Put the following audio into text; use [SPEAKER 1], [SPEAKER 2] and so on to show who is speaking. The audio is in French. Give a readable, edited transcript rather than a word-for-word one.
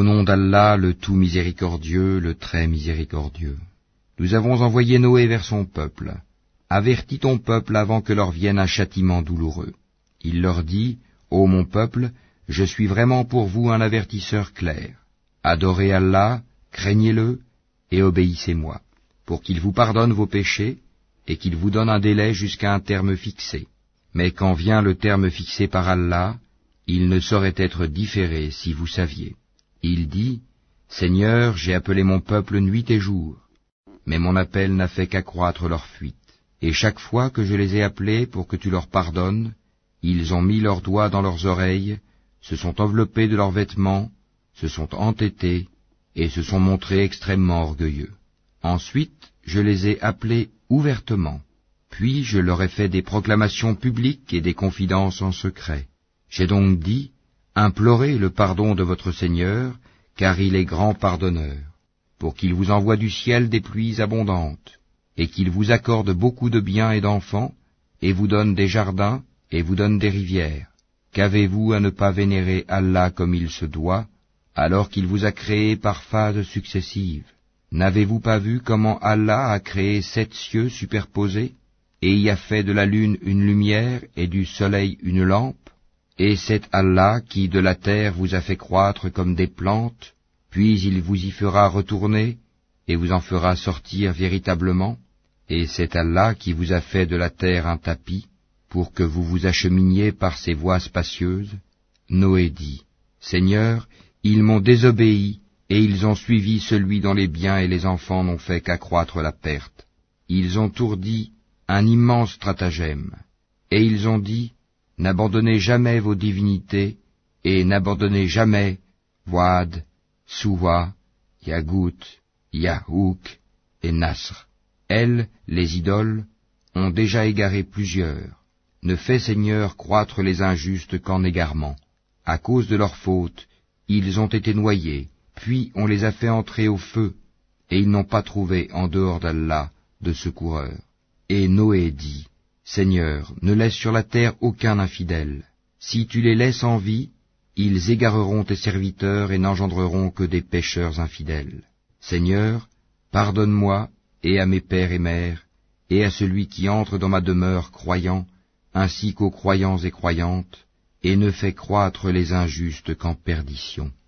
[SPEAKER 1] Au nom d'Allah, le tout miséricordieux, le très miséricordieux. Nous avons envoyé Noé vers son peuple. Avertis ton peuple avant que leur vienne un châtiment douloureux. Il leur dit, ô mon peuple, je suis vraiment pour vous un avertisseur clair. Adorez Allah, craignez-le, et obéissez-moi, pour qu'il vous pardonne vos péchés, et qu'il vous donne un délai jusqu'à un terme fixé. Mais quand vient le terme fixé par Allah, il ne saurait être différé si vous saviez. Il dit, Seigneur, j'ai appelé mon peuple nuit et jour, mais mon appel n'a fait qu'accroître leur fuite. Et chaque fois que je les ai appelés pour que tu leur pardonnes, ils ont mis leurs doigts dans leurs oreilles, se sont enveloppés de leurs vêtements, se sont entêtés, et se sont montrés extrêmement orgueilleux. Ensuite, je les ai appelés ouvertement, puis je leur ai fait des proclamations publiques et des confidences en secret. J'ai donc dit, implorez le pardon de votre Seigneur, car il est grand pardonneur, pour qu'il vous envoie du ciel des pluies abondantes, et qu'il vous accorde beaucoup de biens et d'enfants, et vous donne des jardins, et vous donne des rivières. Qu'avez-vous à ne pas vénérer Allah comme il se doit, alors qu'il vous a créé par phases successives? N'avez-vous pas vu comment Allah a créé 7 cieux superposés, et y a fait de la lune une lumière et du soleil une lampe? Et c'est Allah qui de la terre vous a fait croître comme des plantes, puis il vous y fera retourner, et vous en fera sortir véritablement, et c'est Allah qui vous a fait de la terre un tapis, pour que vous vous acheminiez par ces voies spacieuses. Noé dit, Seigneur, ils m'ont désobéi, et ils ont suivi celui dont les biens et les enfants n'ont fait qu'accroître la perte. Ils ont ourdi un immense stratagème, et ils ont dit, n'abandonnez jamais vos divinités, et n'abandonnez jamais Wad, Suwa, Yagout, Yahouk et Nasr. Elles, les idoles, ont déjà égaré plusieurs. Ne fais, Seigneur, croître les injustes qu'en égarement. À cause de leur faute, ils ont été noyés, puis on les a fait entrer au feu, et ils n'ont pas trouvé en dehors d'Allah de secoureur. Et Noé dit, Seigneur, ne laisse sur la terre aucun infidèle. Si tu les laisses en vie, ils égareront tes serviteurs et n'engendreront que des pécheurs infidèles. Seigneur, pardonne-moi, et à mes pères et mères, et à celui qui entre dans ma demeure croyant, ainsi qu'aux croyants et croyantes, et ne fais croître les injustes qu'en perdition.